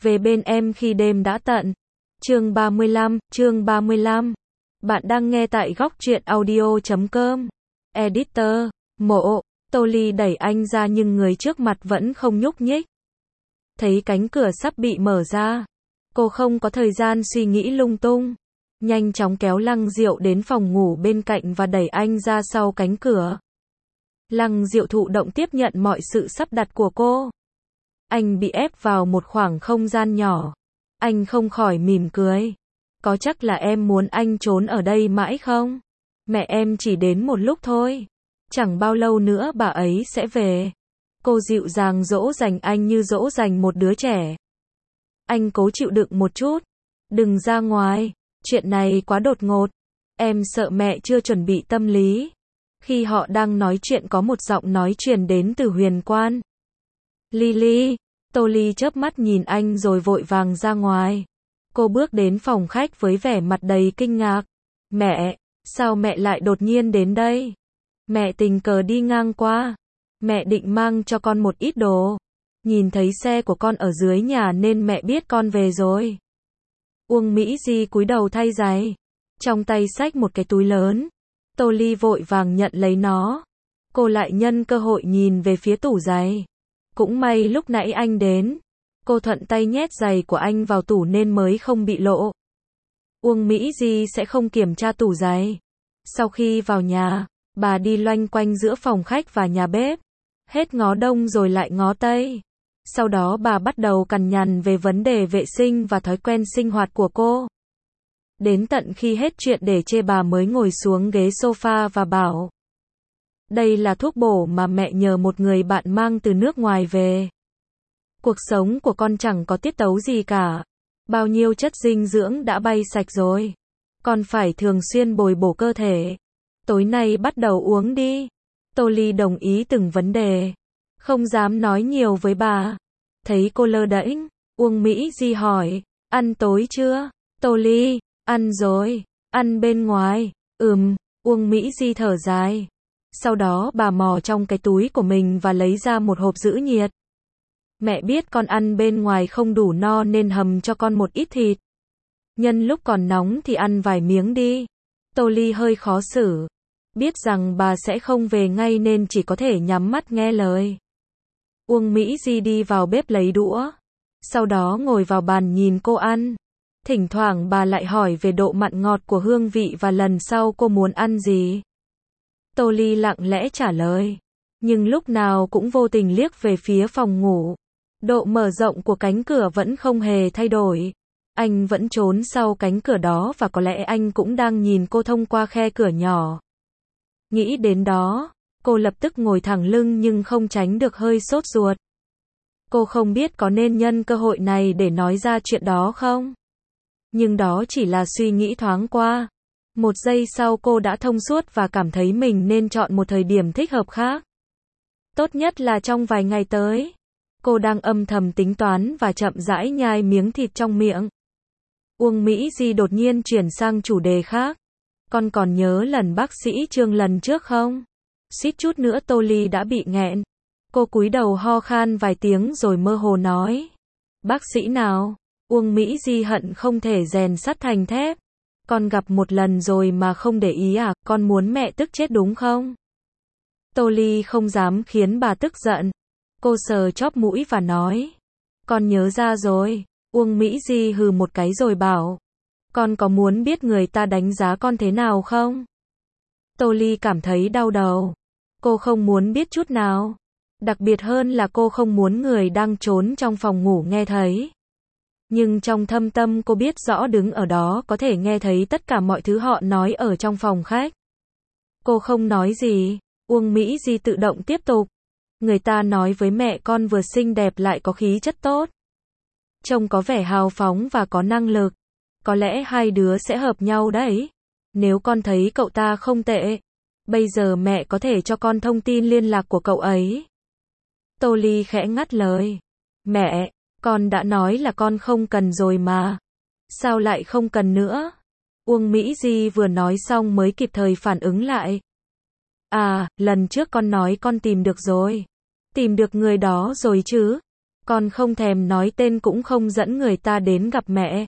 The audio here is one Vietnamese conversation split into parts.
Về bên em khi đêm đã tận. Chương 35. Bạn đang nghe tại góc truyện audio.com. Editor, Mộ, Tô Ly đẩy anh ra nhưng người trước mặt vẫn không nhúc nhích. Thấy cánh cửa sắp bị mở ra, cô không có thời gian suy nghĩ lung tung. Nhanh chóng kéo Lăng Diệu đến phòng ngủ bên cạnh và đẩy anh ra sau cánh cửa. Lăng Diệu thụ động tiếp nhận mọi sự sắp đặt của cô. Anh bị ép vào một khoảng không gian nhỏ. Anh không khỏi mỉm cười. Có chắc là em muốn anh trốn ở đây mãi không? Mẹ em chỉ đến một lúc thôi. Chẳng bao lâu nữa bà ấy sẽ về. Cô dịu dàng dỗ dành anh như dỗ dành một đứa trẻ. Anh cố chịu đựng một chút. Đừng ra ngoài. Chuyện này quá đột ngột. Em sợ mẹ chưa chuẩn bị tâm lý. Khi họ đang nói chuyện có một giọng nói truyền đến từ Huyền Quan. Lily. Tô Ly chớp mắt nhìn anh rồi vội vàng ra ngoài. Cô bước đến phòng khách với vẻ mặt đầy kinh ngạc. Mẹ, sao mẹ lại đột nhiên đến đây? Mẹ tình cờ đi ngang qua. Mẹ định mang cho con một ít đồ. Nhìn thấy xe của con ở dưới nhà nên mẹ biết con về rồi. Uông Mỹ Di cúi đầu thay giày. Trong tay xách một cái túi lớn. Tô Ly vội vàng nhận lấy nó. Cô lại nhân cơ hội nhìn về phía tủ giày. Cũng may lúc nãy anh đến. Cô thuận tay nhét giày của anh vào tủ nên mới không bị lộ. Uông Mỹ Di sẽ không kiểm tra tủ giày. Sau khi vào nhà, bà đi loanh quanh giữa phòng khách và nhà bếp. Hết ngó đông rồi lại ngó tây. Sau đó bà bắt đầu cằn nhằn về vấn đề vệ sinh và thói quen sinh hoạt của cô. Đến tận khi hết chuyện để chê bà mới ngồi xuống ghế sofa và bảo. Đây là thuốc bổ mà mẹ nhờ một người bạn mang từ nước ngoài về. Cuộc sống của con chẳng có tiết tấu gì cả. Bao nhiêu chất dinh dưỡng đã bay sạch rồi. Con phải thường xuyên bồi bổ cơ thể. Tối nay bắt đầu uống đi. Tô Ly đồng ý từng vấn đề. Không dám nói nhiều với bà. Thấy cô lơ đễnh, Uông Mỹ Di hỏi, ăn tối chưa? Tô Ly, ăn rồi, ăn bên ngoài. Uông Mỹ Di thở dài. Sau đó bà mò trong cái túi của mình và lấy ra một hộp giữ nhiệt. Mẹ biết con ăn bên ngoài không đủ no nên hầm cho con một ít thịt. Nhân lúc còn nóng thì ăn vài miếng đi. Tô Ly hơi khó xử. Biết rằng bà sẽ không về ngay nên chỉ có thể nhắm mắt nghe lời. Uông Mỹ Di đi vào bếp lấy đũa. Sau đó ngồi vào bàn nhìn cô ăn. Thỉnh thoảng bà lại hỏi về độ mặn ngọt của hương vị và lần sau cô muốn ăn gì. Tô Ly lặng lẽ trả lời. Nhưng lúc nào cũng vô tình liếc về phía phòng ngủ. Độ mở rộng của cánh cửa vẫn không hề thay đổi. Anh vẫn trốn sau cánh cửa đó và có lẽ anh cũng đang nhìn cô thông qua khe cửa nhỏ. Nghĩ đến đó, cô lập tức ngồi thẳng lưng nhưng không tránh được hơi sốt ruột. Cô không biết có nên nhân cơ hội này để nói ra chuyện đó không? Nhưng đó chỉ là suy nghĩ thoáng qua. Một giây sau cô đã thông suốt và cảm thấy mình nên chọn một thời điểm thích hợp khác. Tốt nhất là trong vài ngày tới. Cô đang âm thầm tính toán và chậm rãi nhai miếng thịt trong miệng. Uông Mỹ Di đột nhiên chuyển sang chủ đề khác. Con còn nhớ lần bác sĩ Trương lần trước không? Suýt chút nữa Tô Ly đã bị nghẹn. Cô cúi đầu ho khan vài tiếng rồi mơ hồ nói. Bác sĩ nào? Uông Mỹ Di hận không thể rèn sắt thành thép. Con gặp một lần rồi mà không để ý à? Con muốn mẹ tức chết đúng không? Tô Ly không dám khiến bà tức giận. Cô sờ chóp mũi và nói. Con nhớ ra rồi. Uông Mỹ Di hừ một cái rồi bảo. Con có muốn biết người ta đánh giá con thế nào không? Tô Ly cảm thấy đau đầu. Cô không muốn biết chút nào. Đặc biệt hơn là cô không muốn người đang trốn trong phòng ngủ nghe thấy. Nhưng trong thâm tâm cô biết rõ đứng ở đó có thể nghe thấy tất cả mọi thứ họ nói ở trong phòng khách. Cô không nói gì. Uông Mỹ Di tự động tiếp tục. Người ta nói với mẹ con vừa xinh đẹp lại có khí chất tốt. Trông có vẻ hào phóng và có năng lực. Có lẽ hai đứa sẽ hợp nhau đấy. Nếu con thấy cậu ta không tệ. Bây giờ mẹ có thể cho con thông tin liên lạc của cậu ấy. Tô Ly khẽ ngắt lời. Mẹ, con đã nói là con không cần rồi mà. Sao lại không cần nữa? Uông Mỹ Di vừa nói xong mới kịp thời phản ứng lại. À, lần trước con nói con tìm được rồi. Tìm được người đó rồi chứ? Con không thèm nói tên cũng không dẫn người ta đến gặp mẹ.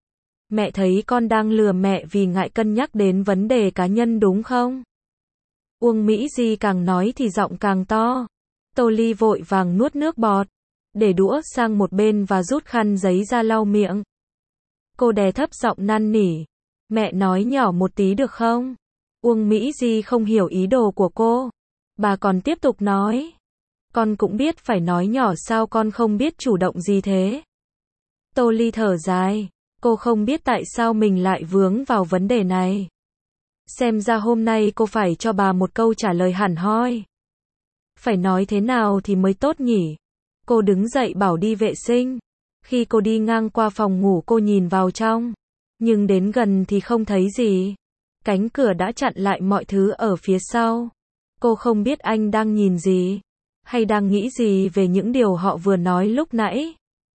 Mẹ thấy con đang lừa mẹ vì ngại cân nhắc đến vấn đề cá nhân đúng không? Uông Mỹ Di càng nói thì giọng càng to. Tô Ly vội vàng nuốt nước bọt, để đũa sang một bên và rút khăn giấy ra lau miệng. Cô đè thấp giọng năn nỉ. Mẹ nói nhỏ một tí được không? Uông Mỹ Di không hiểu ý đồ của cô. Bà còn tiếp tục nói. Con cũng biết phải nói nhỏ sao con không biết chủ động gì thế? Tô Ly thở dài. Cô không biết tại sao mình lại vướng vào vấn đề này. Xem ra hôm nay cô phải cho bà một câu trả lời hẳn hoi. Phải nói thế nào thì mới tốt nhỉ? Cô đứng dậy bảo đi vệ sinh. Khi cô đi ngang qua phòng ngủ cô nhìn vào trong. Nhưng đến gần thì không thấy gì. Cánh cửa đã chặn lại mọi thứ ở phía sau. Cô không biết anh đang nhìn gì, hay đang nghĩ gì về những điều họ vừa nói lúc nãy.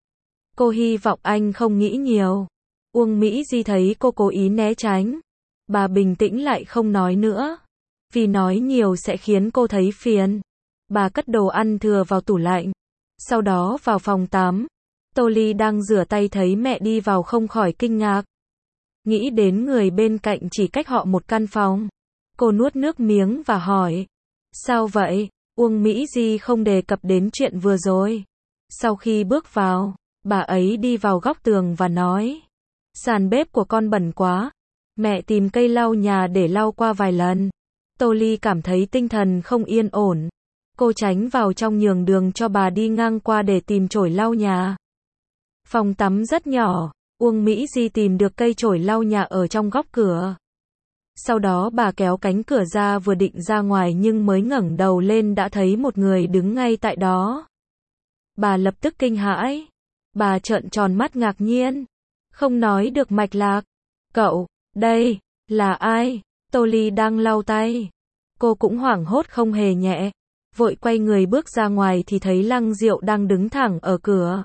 Cô hy vọng anh không nghĩ nhiều. Uông Mỹ Di thấy cô cố ý né tránh. Bà bình tĩnh lại không nói nữa. Vì nói nhiều sẽ khiến cô thấy phiền. Bà cất đồ ăn thừa vào tủ lạnh. Sau đó vào phòng tắm. Tô Ly đang rửa tay thấy mẹ đi vào không khỏi kinh ngạc. Nghĩ đến người bên cạnh chỉ cách họ một căn phòng. Cô nuốt nước miếng và hỏi. Sao vậy? Uông Mỹ Di không đề cập đến chuyện vừa rồi. Sau khi bước vào, bà ấy đi vào góc tường và nói. Sàn bếp của con bẩn quá. Mẹ tìm cây lau nhà để lau qua vài lần. Tô Ly cảm thấy tinh thần không yên ổn. Cô tránh vào trong nhường đường cho bà đi ngang qua để tìm chổi lau nhà. Phòng tắm rất nhỏ. Uông Mỹ Di tìm được cây chổi lau nhà ở trong góc cửa. Sau đó bà kéo cánh cửa ra vừa định ra ngoài nhưng mới ngẩng đầu lên đã thấy một người đứng ngay tại đó. Bà lập tức kinh hãi. Bà trợn tròn mắt ngạc nhiên. Không nói được mạch lạc. Cậu, đây, là ai? Tô Ly đang lau tay. Cô cũng hoảng hốt không hề nhẹ. Vội quay người bước ra ngoài thì thấy Lăng Diệu đang đứng thẳng ở cửa.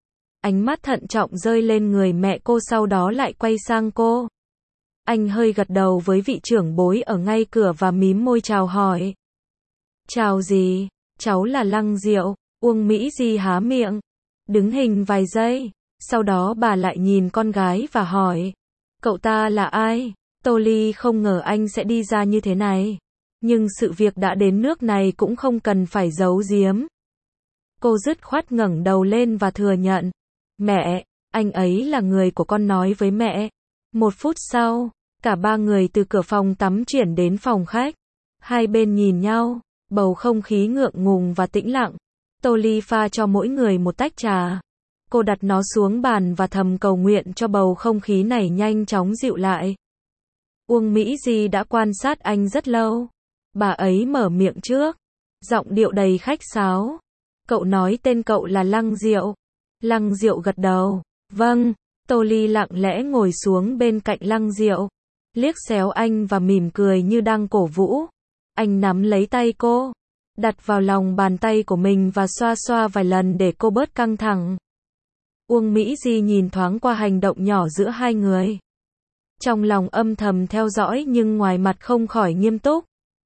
Ánh mắt thận trọng rơi lên người mẹ cô sau đó lại quay sang cô. Anh hơi gật đầu với vị trưởng bối ở ngay cửa và mím môi chào hỏi. Chào gì? Cháu là Lăng Diệu. Uông Mỹ Di há miệng. Đứng hình vài giây. Sau đó bà lại nhìn con gái và hỏi. Cậu ta là ai? Tô Ly không ngờ anh sẽ đi ra như thế này. Nhưng sự việc đã đến nước này cũng không cần phải giấu giếm. Cô dứt khoát ngẩng đầu lên và thừa nhận. Mẹ, anh ấy là người của con nói với mẹ. Một phút sau, cả ba người từ cửa phòng tắm chuyển đến phòng khách. Hai bên nhìn nhau, bầu không khí ngượng ngùng và tĩnh lặng. Tô Ly pha cho mỗi người một tách trà. Cô đặt nó xuống bàn và thầm cầu nguyện cho bầu không khí này nhanh chóng dịu lại. Uông Mỹ Di đã quan sát anh rất lâu. Bà ấy mở miệng trước. Giọng điệu đầy khách sáo. Cậu nói tên cậu là Lăng Diệu. Lăng Diệu gật đầu. Vâng. Tô Ly lặng lẽ ngồi xuống bên cạnh Lăng Diệu. Liếc xéo anh và mỉm cười như đang cổ vũ. Anh nắm lấy tay cô. Đặt vào lòng bàn tay của mình và xoa xoa vài lần để cô bớt căng thẳng. Uông Mỹ Di nhìn thoáng qua hành động nhỏ giữa hai người. Trong lòng âm thầm theo dõi nhưng ngoài mặt không khỏi nghiêm túc.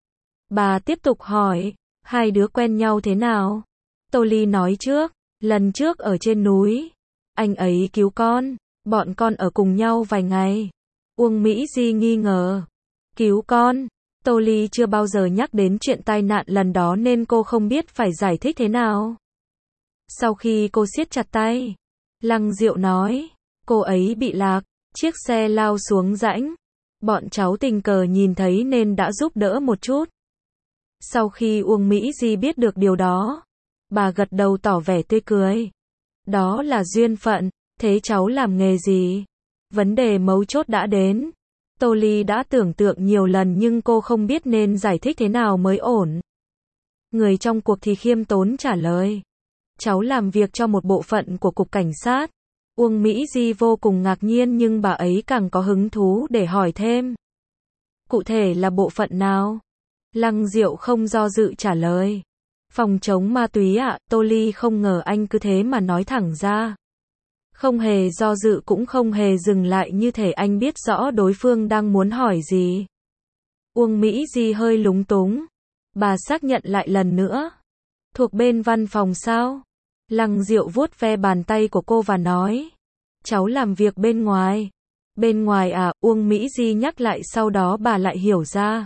Bà tiếp tục hỏi. Hai đứa quen nhau thế nào? Tô Ly nói trước. Lần trước ở trên núi. Anh ấy cứu con. Bọn con ở cùng nhau vài ngày. Uông Mỹ Di nghi ngờ. Cứu con? Tô Ly chưa bao giờ nhắc đến chuyện tai nạn lần đó nên cô không biết phải giải thích thế nào. Sau khi cô siết chặt tay, Lăng Diệu nói, cô ấy bị lạc, chiếc xe lao xuống rãnh. Bọn cháu tình cờ nhìn thấy nên đã giúp đỡ một chút. Sau khi Uông Mỹ Di biết được điều đó, bà gật đầu tỏ vẻ tươi cười. Đó là duyên phận, thế cháu làm nghề gì? Vấn đề mấu chốt đã đến. Tô Ly đã tưởng tượng nhiều lần nhưng cô không biết nên giải thích thế nào mới ổn. Người trong cuộc thì khiêm tốn trả lời. Cháu làm việc cho một bộ phận của cục cảnh sát. Uông Mỹ Di vô cùng ngạc nhiên nhưng bà ấy càng có hứng thú để hỏi thêm. Cụ thể là bộ phận nào? Lăng Diệu không do dự trả lời. Phòng chống ma túy ạ. Tô Ly không ngờ anh cứ thế mà nói thẳng ra. Không hề do dự cũng không hề dừng lại như thể anh biết rõ đối phương đang muốn hỏi gì. Uông Mỹ Di hơi lúng túng. Bà xác nhận lại lần nữa. Thuộc bên văn phòng sao? Lăng Diệu vuốt ve bàn tay của cô và nói. Cháu làm việc bên ngoài. Bên ngoài à, Uông Mỹ Di nhắc lại sau đó bà lại hiểu ra.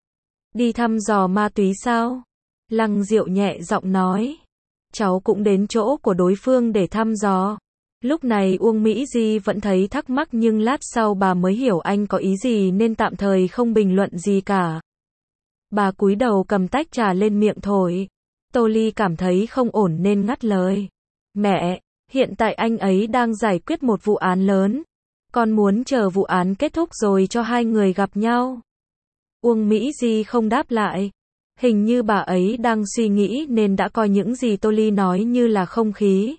Đi thăm dò ma túy sao? Lăng Diệu nhẹ giọng nói. Cháu cũng đến chỗ của đối phương để thăm dò. Lúc này Uông Mỹ Di vẫn thấy thắc mắc nhưng lát sau bà mới hiểu anh có ý gì nên tạm thời không bình luận gì cả. Bà cúi đầu cầm tách trà lên miệng thổi. Tô Ly cảm thấy không ổn nên ngắt lời. Mẹ, hiện tại anh ấy đang giải quyết một vụ án lớn. Con muốn chờ vụ án kết thúc rồi cho hai người gặp nhau. Uông Mỹ Di không đáp lại. Hình như bà ấy đang suy nghĩ nên đã coi những gì Tô Ly nói như là không khí.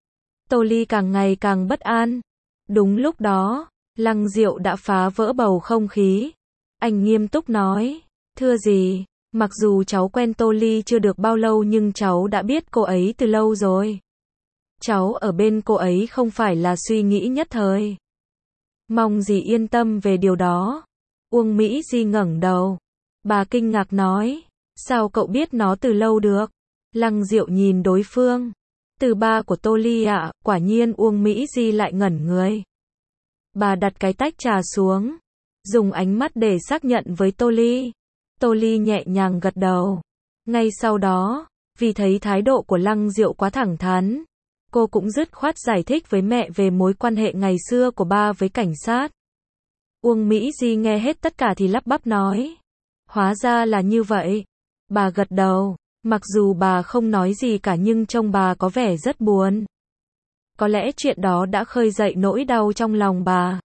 Tô Ly càng ngày càng bất an. Đúng lúc đó, Lăng Diệu đã phá vỡ bầu không khí. Anh nghiêm túc nói. Thưa gì, mặc dù cháu quen Tô Ly chưa được bao lâu nhưng cháu đã biết cô ấy từ lâu rồi. Cháu ở bên cô ấy không phải là suy nghĩ nhất thời. Mong dì yên tâm về điều đó. Uông Mỹ Di ngẩng đầu. Bà kinh ngạc nói. Sao cậu biết nó từ lâu được? Lăng Diệu nhìn đối phương. Từ ba của Tô Ly ạ. Quả nhiên Uông Mỹ Di lại ngẩn người. Bà đặt cái tách trà xuống. Dùng ánh mắt để xác nhận với Tô Ly. Tô Ly nhẹ nhàng gật đầu. Ngay sau đó, vì thấy thái độ của Lăng Diệu quá thẳng thắn, cô cũng dứt khoát giải thích với mẹ về mối quan hệ ngày xưa của ba với cảnh sát. Uông Mỹ Di nghe hết tất cả thì lắp bắp nói. Hóa ra là như vậy. Bà gật đầu. Mặc dù bà không nói gì cả nhưng trông bà có vẻ rất buồn. Có lẽ chuyện đó đã khơi dậy nỗi đau trong lòng bà.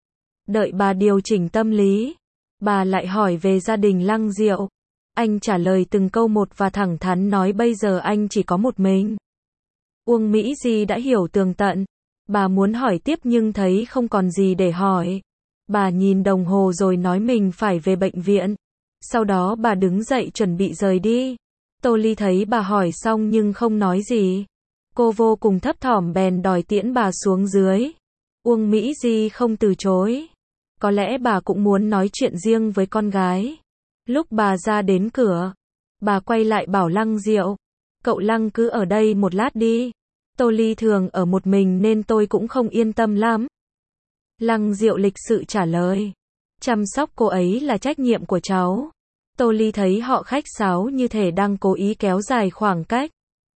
Đợi bà điều chỉnh tâm lý, bà lại hỏi về gia đình Lăng Diệu. Anh trả lời từng câu một và thẳng thắn nói bây giờ anh chỉ có một mình. Uông Mỹ Di đã hiểu tường tận. Bà muốn hỏi tiếp nhưng thấy không còn gì để hỏi. Bà nhìn đồng hồ rồi nói mình phải về bệnh viện. Sau đó bà đứng dậy chuẩn bị rời đi. Tô Ly thấy bà hỏi xong nhưng không nói gì. Cô vô cùng thấp thỏm bèn đòi tiễn bà xuống dưới. Uông Mỹ Di không từ chối. Có lẽ bà cũng muốn nói chuyện riêng với con gái. Lúc bà ra đến cửa, bà quay lại bảo Lăng Diệu. Cậu Lăng cứ ở đây một lát đi. Tô Ly thường ở một mình nên tôi cũng không yên tâm lắm. Lăng Diệu lịch sự trả lời. Chăm sóc cô ấy là trách nhiệm của cháu. Tô Ly thấy họ khách sáo như thể đang cố ý kéo dài khoảng cách.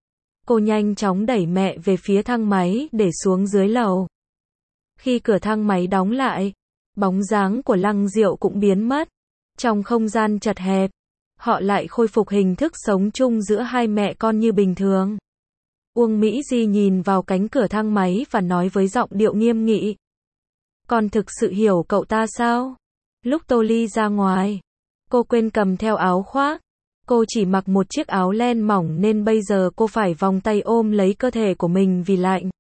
Cô nhanh chóng đẩy mẹ về phía thang máy để xuống dưới lầu. Khi cửa thang máy đóng lại, bóng dáng của Lăng Diệu cũng biến mất. Trong không gian chật hẹp, họ lại khôi phục hình thức sống chung giữa hai mẹ con như bình thường. Uông Mỹ Di nhìn vào cánh cửa thang máy và nói với giọng điệu nghiêm nghị. Con thực sự hiểu cậu ta sao? Lúc Tô Ly ra ngoài, cô quên cầm theo áo khoác. Cô chỉ mặc một chiếc áo len mỏng nên bây giờ cô phải vòng tay ôm lấy cơ thể của mình vì lạnh.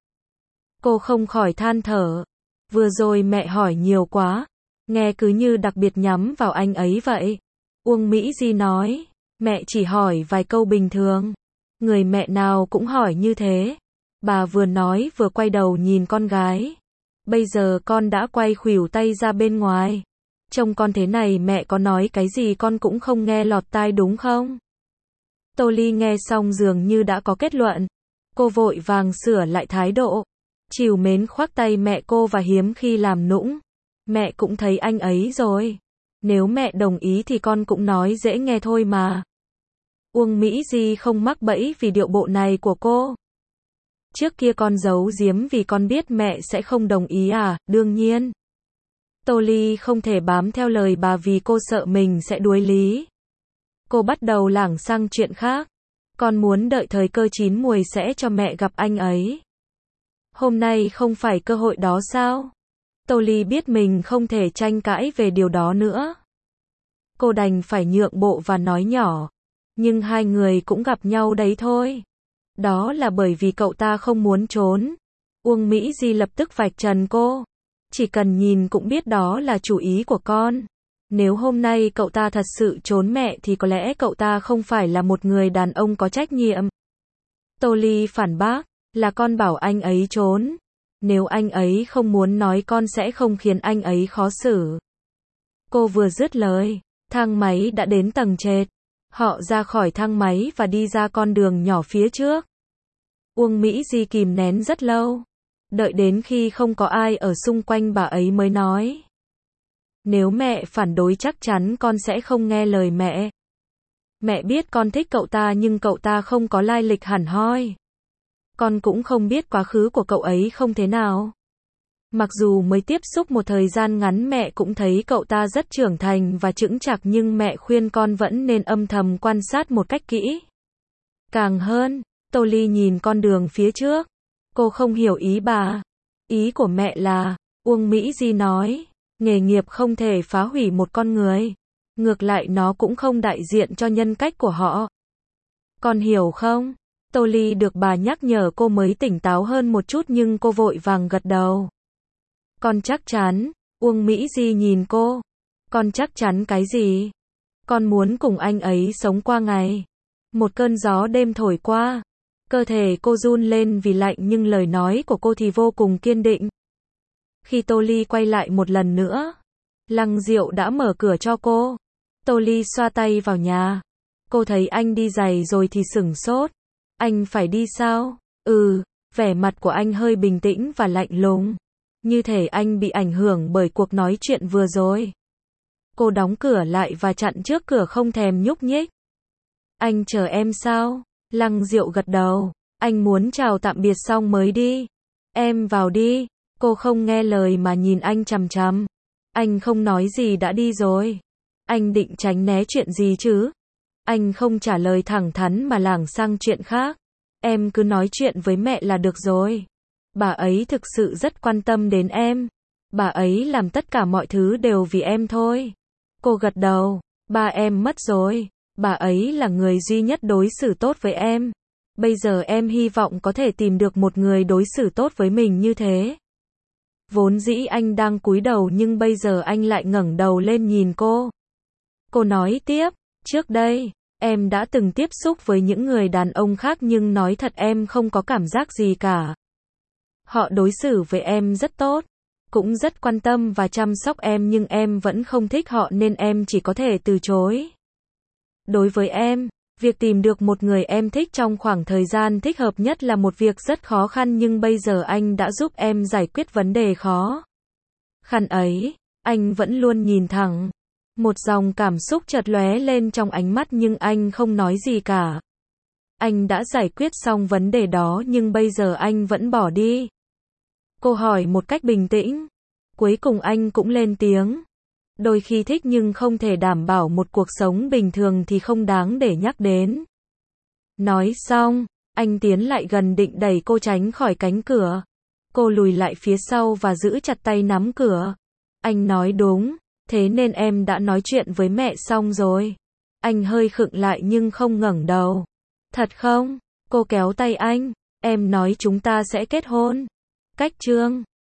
Cô không khỏi than thở. Vừa rồi mẹ hỏi nhiều quá. Nghe cứ như đặc biệt nhắm vào anh ấy vậy. Uông Mỹ Di nói. Mẹ chỉ hỏi vài câu bình thường. Người mẹ nào cũng hỏi như thế. Bà vừa nói vừa quay đầu nhìn con gái. Bây giờ con đã quay khuỷu tay ra bên ngoài. Trông con thế này mẹ có nói cái gì con cũng không nghe lọt tai đúng không? Tô Ly nghe xong dường như đã có kết luận. Cô vội vàng sửa lại thái độ. Trìu mến khoác tay mẹ cô và hiếm khi làm nũng. Mẹ cũng thấy anh ấy rồi. Nếu mẹ đồng ý thì con cũng nói dễ nghe thôi mà. Uông Mỹ Di không mắc bẫy vì điệu bộ này của cô. Trước kia con giấu giếm vì con biết mẹ sẽ không đồng ý à, đương nhiên. Tô Ly không thể bám theo lời bà vì cô sợ mình sẽ đuối lý. Cô bắt đầu lảng sang chuyện khác. Con muốn đợi thời cơ chín muồi sẽ cho mẹ gặp anh ấy. Hôm nay không phải cơ hội đó sao? Tô Ly biết mình không thể tranh cãi về điều đó nữa. Cô đành phải nhượng bộ và nói nhỏ. Nhưng hai người cũng gặp nhau đấy thôi. Đó là bởi vì cậu ta không muốn trốn. Uông Mỹ Di lập tức vạch trần cô. Chỉ cần nhìn cũng biết đó là chủ ý của con. Nếu hôm nay cậu ta thật sự trốn mẹ thì có lẽ cậu ta không phải là một người đàn ông có trách nhiệm. Tô Ly phản bác, là con bảo anh ấy trốn. Nếu anh ấy không muốn nói con sẽ không khiến anh ấy khó xử. Cô vừa dứt lời, thang máy đã đến tầng trệt. Họ ra khỏi thang máy và đi ra con đường nhỏ phía trước. Uông Mỹ Di kìm nén rất lâu. Đợi đến khi không có ai ở xung quanh bà ấy mới nói. Nếu mẹ phản đối chắc chắn con sẽ không nghe lời mẹ. Mẹ biết con thích cậu ta nhưng cậu ta không có lai lịch hẳn hoi. Con cũng không biết quá khứ của cậu ấy không thế nào. Mặc dù mới tiếp xúc một thời gian ngắn mẹ cũng thấy cậu ta rất trưởng thành và chững chạc nhưng mẹ khuyên con vẫn nên âm thầm quan sát một cách kỹ. Càng hơn, Tô Ly nhìn con đường phía trước. Cô không hiểu ý bà. Ý của mẹ là, Uông Mỹ Di nói, nghề nghiệp không thể phá hủy một con người. Ngược lại nó cũng không đại diện cho nhân cách của họ. Con hiểu không? Tô Ly được bà nhắc nhở cô mới tỉnh táo hơn một chút nhưng cô vội vàng gật đầu. Con chắc chắn. Uông Mỹ Di nhìn cô. Con chắc chắn cái gì? Con muốn cùng anh ấy sống qua ngày. Một cơn gió đêm thổi qua. Cơ thể cô run lên vì lạnh nhưng lời nói của cô thì vô cùng kiên định. Khi Tô Ly quay lại một lần nữa, Lăng Diệu đã mở cửa cho cô. Tô Ly xoa tay vào nhà. Cô thấy anh đi giày rồi thì sửng sốt. Anh phải đi sao? Vẻ mặt của anh hơi bình tĩnh và lạnh lùng. Như thể anh bị ảnh hưởng bởi cuộc nói chuyện vừa rồi. Cô đóng cửa lại và chặn trước cửa không thèm nhúc nhích. Anh chờ em sao? Lăng Diệu gật đầu. Anh muốn chào tạm biệt xong mới đi. Em vào đi. Cô không nghe lời mà nhìn anh chằm chằm. Anh không nói gì đã đi rồi. Anh định tránh né chuyện gì chứ? Anh không trả lời thẳng thắn mà lảng sang chuyện khác. Em cứ nói chuyện với mẹ là được rồi. Bà ấy thực sự rất quan tâm đến em. Bà ấy làm tất cả mọi thứ đều vì em thôi. Cô gật đầu. Ba em mất rồi. Bà ấy là người duy nhất đối xử tốt với em. Bây giờ em hy vọng có thể tìm được một người đối xử tốt với mình như thế. Vốn dĩ anh đang cúi đầu nhưng bây giờ anh lại ngẩng đầu lên nhìn cô. Cô nói tiếp, trước đây, em đã từng tiếp xúc với những người đàn ông khác nhưng nói thật em không có cảm giác gì cả. Họ đối xử với em rất tốt, cũng rất quan tâm và chăm sóc em nhưng em vẫn không thích họ nên em chỉ có thể từ chối. Đối với em, việc tìm được một người em thích trong khoảng thời gian thích hợp nhất là một việc rất khó khăn nhưng bây giờ anh đã giúp em giải quyết vấn đề khó khăn ấy. Anh vẫn luôn nhìn thẳng. Một dòng cảm xúc chợt lóe lên trong ánh mắt nhưng anh không nói gì cả. Anh đã giải quyết xong vấn đề đó nhưng bây giờ anh vẫn bỏ đi. Cô hỏi một cách bình tĩnh. Cuối cùng anh cũng lên tiếng. Đôi khi thích nhưng không thể đảm bảo một cuộc sống bình thường thì không đáng để nhắc đến. Nói xong, anh tiến lại gần định đẩy cô tránh khỏi cánh cửa. Cô lùi lại phía sau và giữ chặt tay nắm cửa. Anh nói đúng, thế nên em đã nói chuyện với mẹ xong rồi. Anh hơi khựng lại nhưng không ngẩng đầu. Thật không? Cô kéo tay anh. Em nói chúng ta sẽ kết hôn. Cách chương